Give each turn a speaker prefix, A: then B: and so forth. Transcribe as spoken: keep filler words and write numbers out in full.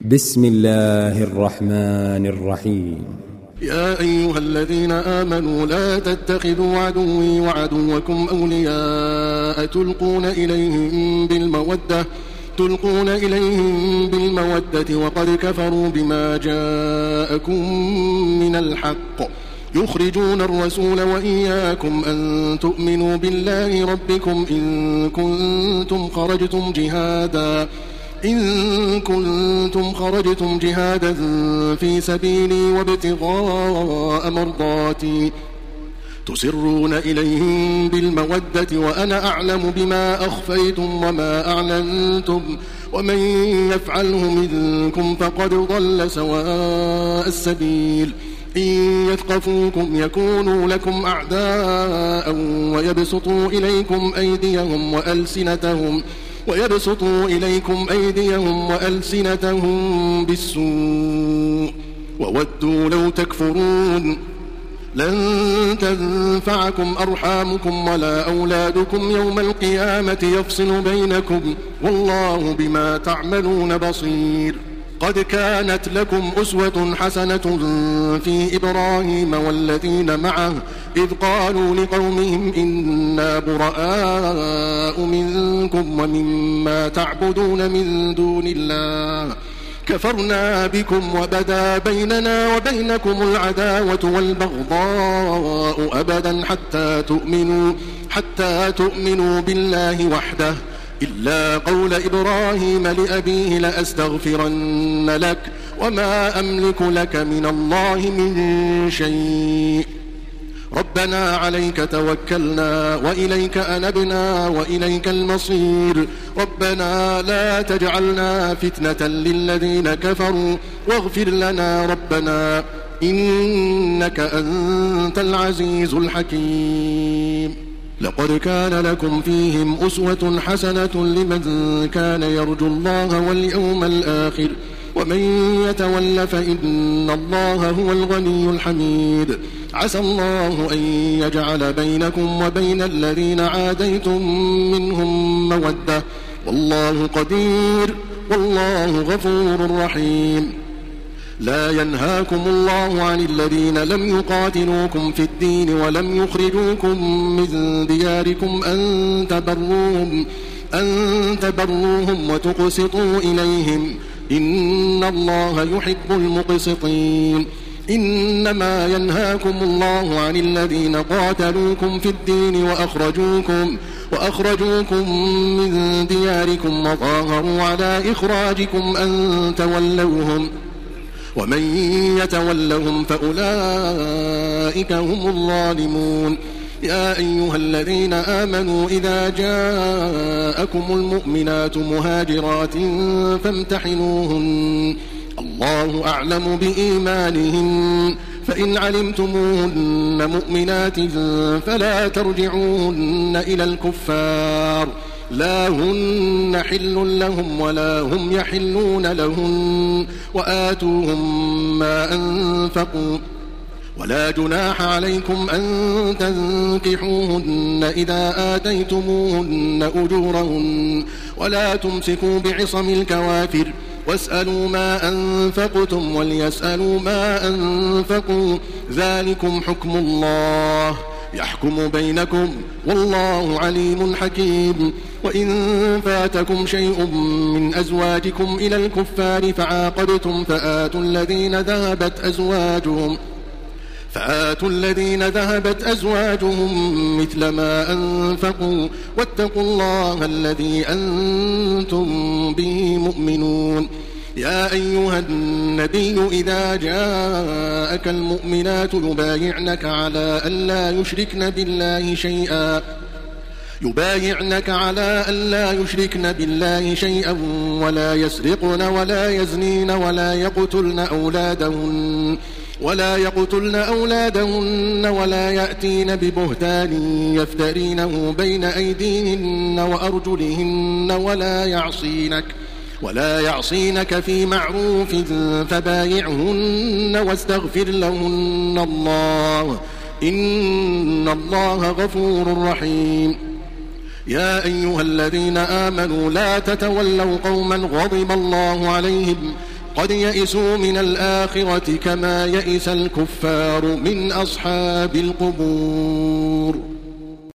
A: بسم الله الرحمن الرحيم.
B: يا أيها الذين آمنوا لا تتخذوا عدوي وعدوكم أولياء تلقون إليهم بالمودة تلقون إليهم بالمودة وقد كفروا بما جاءكم من الحق يخرجون الرسول وإياكم أن تؤمنوا بالله ربكم إن كنتم خرجتم جهادا إن كنتم خرجتم جهادا في سبيلي وابتغاء مرضاتي تسرون إليهم بالمودة وأنا أعلم بما أخفيتم وما أعلنتم ومن يفعله منكم فقد ضل سواء السبيل إن يثقفوكم يكونوا لكم أعداء ويبسطوا إليكم أيديهم وألسنتهم ويبسطوا إليكم أيديهم وألسنتهم بالسوء وودوا لو تكفرون لن تنفعكم أرحامكم ولا أولادكم يوم القيامة يفصل بينكم والله بما تعملون بصير. قد كانت لكم أسوة حسنة في إبراهيم والذين معه إذ قالوا لقومهم إنا براء منكم ومما تعبدون من دون الله كفرنا بكم وبدا بيننا وبينكم العداوة والبغضاء أبدا حتى تؤمنوا حتى تؤمنوا بالله وحده إلا قول إبراهيم لأبيه لأستغفرن لك وما أملك لك من الله من شيء ربنا عليك توكلنا وإليك أنبنا وإليك المصير ربنا لا تجعلنا فتنة للذين كفروا واغفر لنا ربنا إنك أنت العزيز الحكيم. لقد كان لكم فيهم أسوة حسنة لمن كان يرجو الله واليوم الآخر ومن يتول فإن الله هو الغني الحميد. عسى الله أن يجعل بينكم وبين الذين عاديتم منهم مودة والله قدير والله غفور رحيم. لا ينهاكم الله عن الذين لم يقاتلوكم في الدين ولم يخرجوكم من دياركم أن تبروهم, أن تبروهم وتقسطوا إليهم إن الله يحب المقسطين. إنما ينهاكم الله عن الذين قاتلوكم في الدين وأخرجوكم, وأخرجوكم من دياركم وظاهروا على إخراجكم أن تولوهم ومن يتولهم فأولئك هم الظالمون. يا أيها الذين آمنوا إذا جاءكم المؤمنات مهاجرات فامتحنوهن الله أعلم بإيمانهن فإن علمتموهن مؤمنات فلا ترجعوهن إلى الكفار لا هن حل لهم ولا هم يحلون لهن وآتوهم ما أنفقوا ولا جناح عليكم أن تنكحوهن إذا آتيتموهن أجورهن ولا تمسكوا بعصم الكوافر واسألوا ما أنفقتم وليسألوا ما أنفقوا ذلكم حكم الله يحكم بينكم والله عليم حكيم. وإن فاتكم شيء من أزواجكم إلى الكفار فعاقبتم فآتوا الذين ذهبت أزواجهم فآتوا الذين ذهبت أزواجهم مثل ما أنفقوا واتقوا الله الذي أنتم به مؤمنون. يا أيها النبي إذا جاءك المؤمنات يبايعنك على ألا يشركن بالله شيئا يبايعنك على ألا يشركن بالله شيئا ولا يسرقن ولا يزنين ولا يقتلن أولادهن ولا يقتلن أولادهن ولا يأتين ببهتان يفترينه بين أيديهن وأرجلهن ولا يعصينك ولا يعصينك في معروف فبايعهن واستغفر لهن الله إن الله غفور رحيم. يا أيها الذين آمنوا لا تتولوا قوما غضب الله عليهم قد يئسوا من الآخرة كما يئس الكفار من أصحاب القبور.